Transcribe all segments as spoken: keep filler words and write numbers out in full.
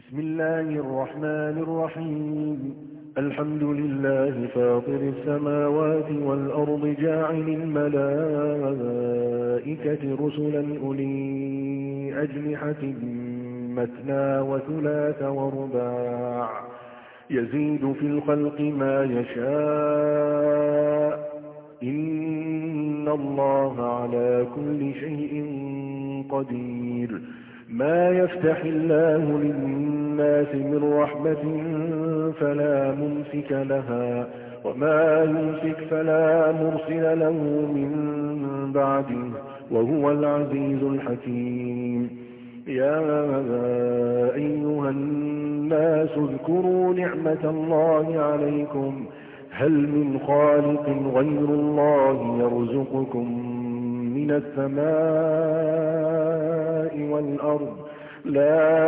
بسم الله الرحمن الرحيم. الحمد لله فاطر السماوات والأرض جاعل الملائكة رسلا أولي أجنحة مثنى وثلاث ورباع يزيد في الخلق ما يشاء إن الله على كل شيء قدير. ما يفتح الله للناس من رحمة فلا ممسك لها وما يمسك فلا مرسل له من بعده وهو العزيز الحكيم. يا أيها الناس اذكروا نعمة الله عليكم هل من خالق غير الله يرزقكم من السماء والأرض لا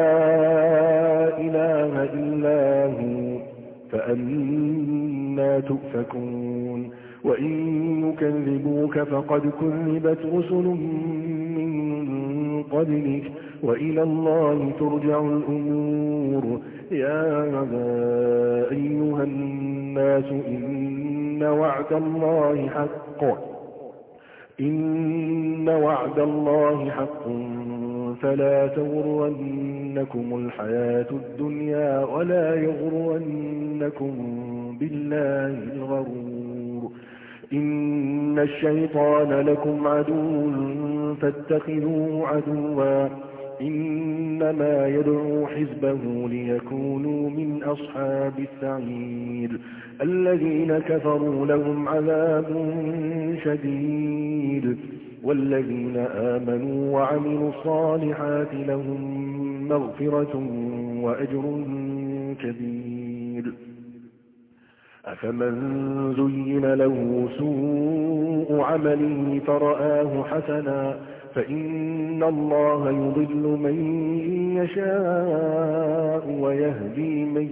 إله إلا هو فأنى تؤفكون. وإن يكذبوك فقد كذبت رسل من قبلك وإلى الله ترجع الأمور. يا أيها الناس إن وعد الله حق إن وعد الله حق فلا تغرنكم الحياة الدنيا ولا يغرنكم بالله الغرور. إن الشيطان لكم عدو فاتخذوه عدوا إنما يدعو حزبه ليكونوا من أصحاب السعير. الذين كفروا لهم عذاب شديد والذين آمنوا وعملوا الصالحات لهم مغفرة وأجر كبير. أفمن زين له سوء عمله فرآه حسنا فإن الله يضل من يشاء ويهدي من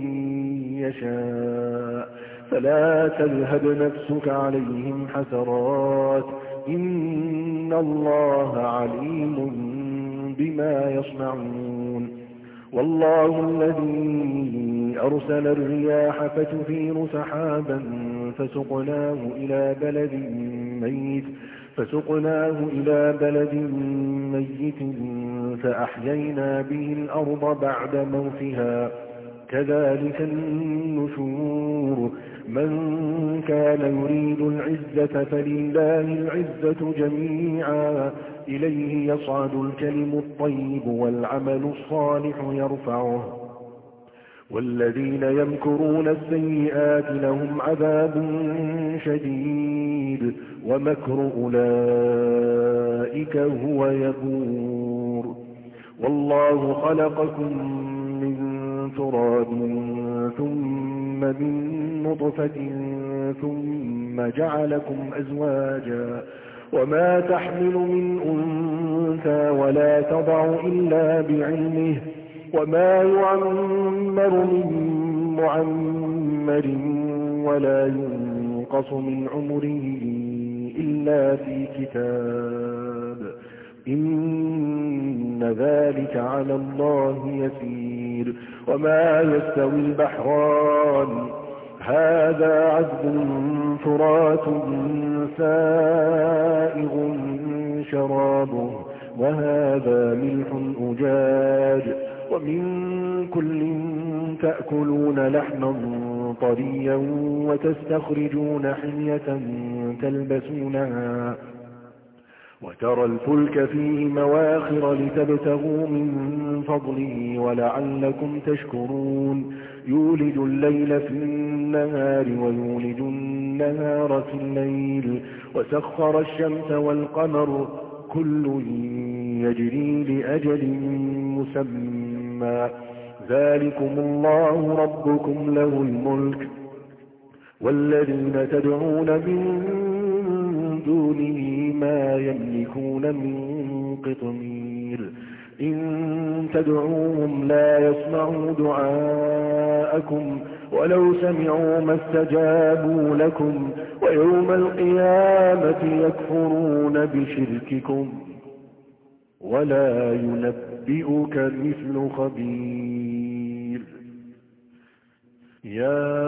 يشاء فلا تذهب نفسك عليهم حسرات إن الله عليم بما يصنعون. والله الذي أرسل الرياح فتثير سحابا فسقناه إلى بلد ميت فسقناه إلى بلد ميت فأحيينا به الأرض بعد موتها كذلك النشور. من كان يريد العزة فلله العزة جميعا إليه يصعد الكلم الطيب والعمل الصالح يرفعه والذين يمكرون السيئات لهم عذاب شديد ومكر أولئك هو يبور. والله خلقكم من تراب ثم من نطفة ثم جعلكم أزواجا وما تحمل من أنثى ولا تضع إلا بعلمه وما يعمر من معمر ولا ينقص من عمره إلا في كتاب إن ذلك على الله يسير. وما يستوي البحران هذا عذب فرات سائغ شرابه وهذا ملح أجاج ومن كل تأكلون لحما طريا وتستخرجون حلية تلبسونها وترى الفلك فيه مواخر لتبتغوا من فضله ولعلكم تشكرون. يولج الليل في النهار ويولج النهار في الليل وسخر الشمس والقمر كل يجري لأجل مسمى ذلكم الله ربكم له الملك والذين تدعون من دونه ما يملكون من قطمير. إن تدعوهم لا يسمعوا دعاءكم ولو سمعوا ما استجابوا لكم ويوم القيامة يكفرون بشرككم ولا ينبئك مثل خبير. يا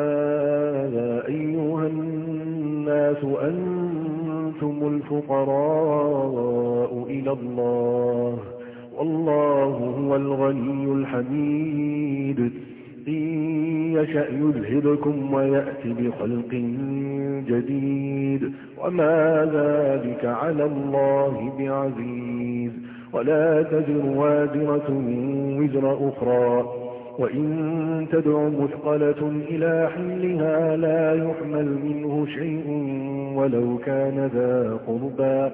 أيها الناس أنتم الفقراء إلى الله والله هو الغني الحميد إن يشأ يذهبكم ويأتي بخلق جديد وما ذلك على الله بعزيز ولا تزر وازرة وزر أخرى وإن تدع مثقلة إلى حملها لا يحمل منه شيء ولو كان ذا قربى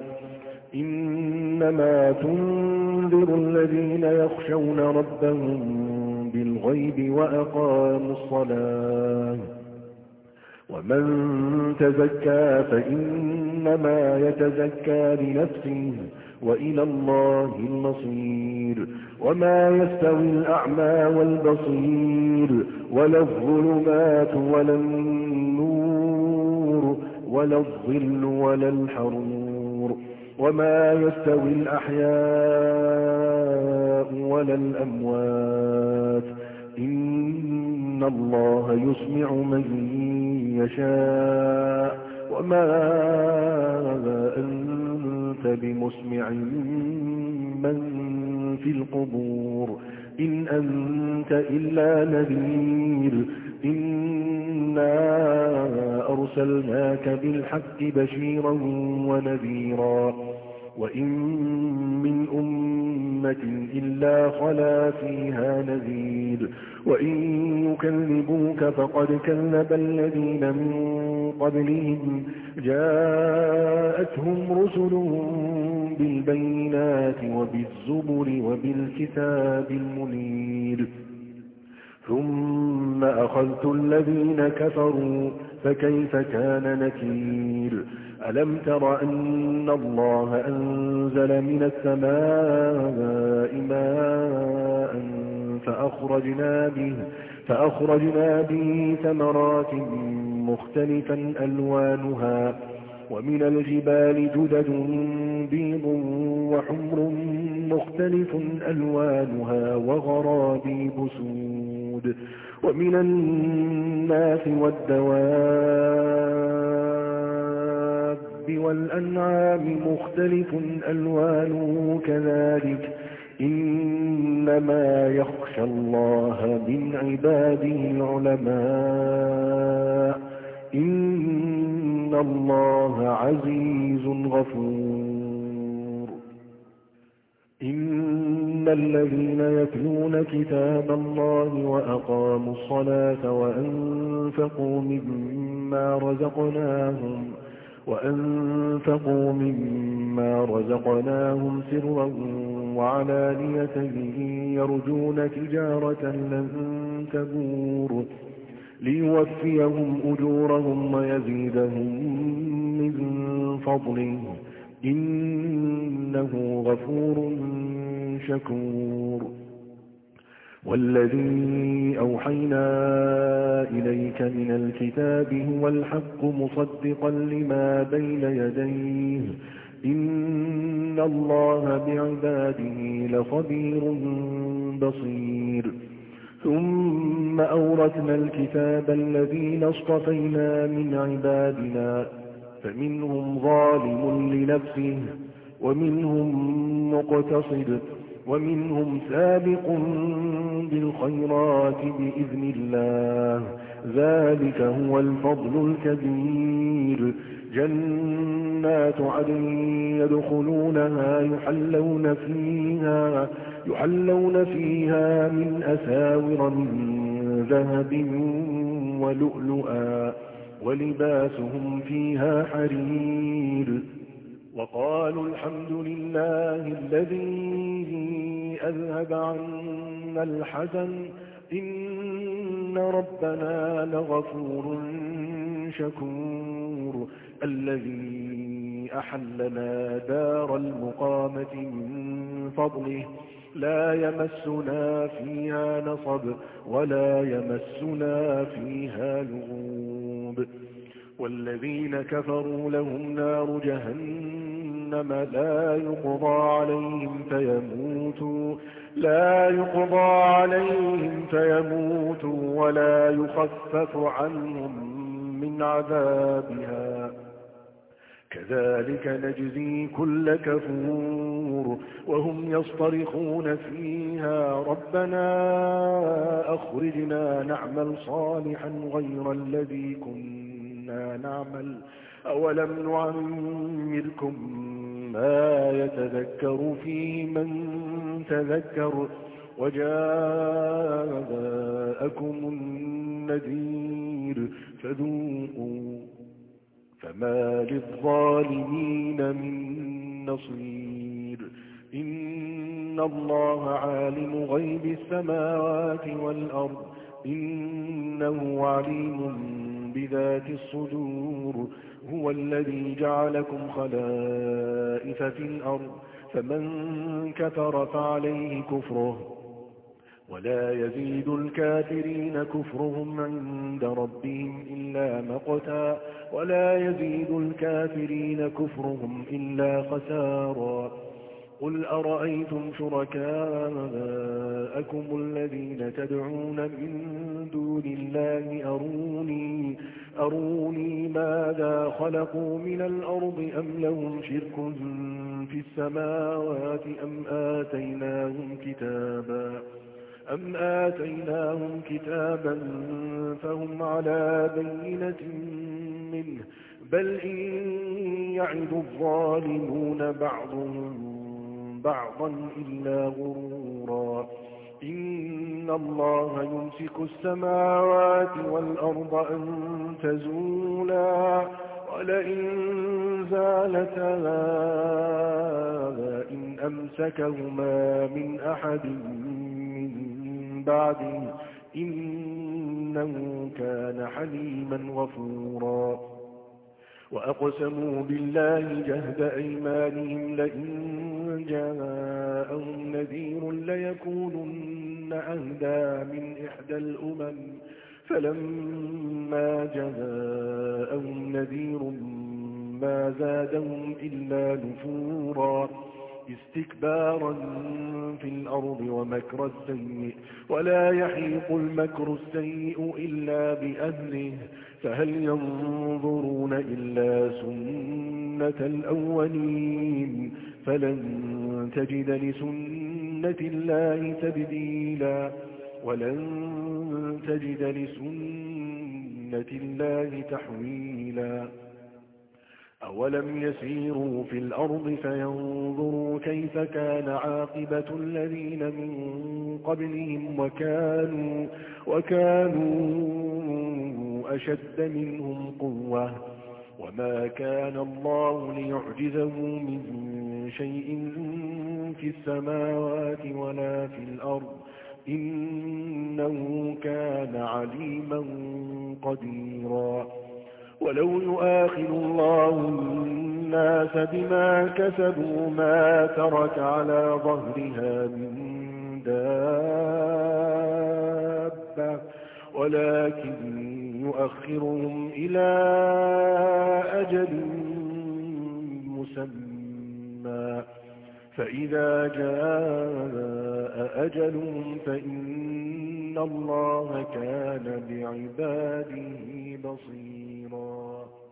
إنما تنذر الذين يخشون ربهم بالغيب وأقاموا الصلاة ومن تزكى فإنما يتزكى لنفسه وإلى الله المصير وما يستوي الأعمى والبصير ولا الظلمات ولا النور ولا الظل ولا الحرور وما يستوي الأحياء ولا الأموات إن الله يسمع من يشاء وما أنت بمسمع من في القبور إن أنت إلا نذير إنا أرسلناك بالحق بشيرا ونذيرا وإن من أمة إلا خلا فيها نذير وإن يكذبوك فقد كذب الذين من قبلهم جاءتهم رسلهم بالبينات وبالزبر وبالكتاب المنير ثم أخذت الذين كفروا فكيف كان نكير ألم تر أن الله أنزل من السماء ماء فأخرجنا به, فأخرجنا به ثمرات مختلفا ألوانها ومن الجبال جدد بيض وحمر مختلف ألوانها وغرابيب سود ومن الناس والدواب والأنعام مختلف ألوانه كذلك إنما يخشى الله من عباده العلماء إن الله عزيز غفور إن الذين يتلون كتاب الله وأقاموا الصلاة وأنفقوا مما رزقناهم وأنفقوا مما رزقناهم سرا وعلانية يرجون تجارة لن تبور ليوفيهم أجورهم ويزيدهم من فضله إنه غفور شكور والذي أوحينا إليك من الكتاب هو الحق مصدقا لما بين يديه إن الله بعباده لخبير بصير ثم أورثنا الكتاب الذين اصطفينا من عبادنا فمنهم ظالم لنفسه ومنهم مقتصد ومنهم سابق بالخيرات بإذن الله ذلك هو الفضل الكبير جنات عدن يدخلونها يحلون فيها يحلون فيها من أساور من ذهب ولؤلؤا ولباسهم فيها حرير وقالوا الحمد لله الذي أذهب عنا الحزن إن ربنا لغفور شكور الذي أحلنا دار المقامة من فضله لا يمسنا فيها نصب ولا يمسنا فيها لغوب والذين كفروا لهم نار جهنم جهنم لا يقضى عليهم فيموتوا لا يقضى عليهم فيموتوا ولا يخفف عنهم من عذابها كذلك نجزي كل كفور وهم يصطرخون فيها ربنا أخرجنا نعمل صالحا غير الذي كنا نعمل أولم نعمركم ما يتذكر فيه من تذكر وجاءكم النذير فذوقوا فما للظالمين من نصير إن الله عالم غيب السماوات والأرض إنه عليم بذات الصدور هو الذي جعلكم خلائف في الأرض فمن كفر فعليه كفره ولا يزيد الكافرين كفرهم عند ربهم إلا مقتا ولا يزيد الكافرين كفرهم إلا خسارا قل أرأيتم شركاءكم الذين تدعون من دون الله أروني, أروني ماذا خلقوا من الأرض أم لهم شرك في السماوات أم آتيناهم كتابا أم آتيناهم كتابا فهم على بينة منه بل إن يعد الظالمون بعضهم بعضا إلا غرورا إن الله يمسك السماوات والأرض أن تزولا ولئن زالتا إن أمسكهما من أحد من بعده إنه كان حليما غفورا وأقسموا بالله جهد أيمانهم لئن جاءهم نذير ليكونن أهدى من إحدى الأمم فلما جاءهم نذير ما زادهم إلا نفورا استكبارا في الأرض ومكر السيء ولا يحيق المكر السيء إلا بأهله فهل ينظرون إلا سنة الأولين فلن تجد لسنة الله تبديلا ولن تجد لسنة الله تحويلا أولم يسيروا في الأرض فينظروا كيف كان عاقبة الذين من قبلهم وكانوا, وكانوا أشد منهم قوة وما كان الله ليعجزه من شيء في السماوات ولا في الأرض إنه كان عليما قديرا ولو يؤاخذ الله الناس بما كسبوا ما ترك على ظهرها من دابة ولكن يؤخرهم إلى أجل مسمى فإذا جاء أجلهم فإن الله كان بعباده بصيرا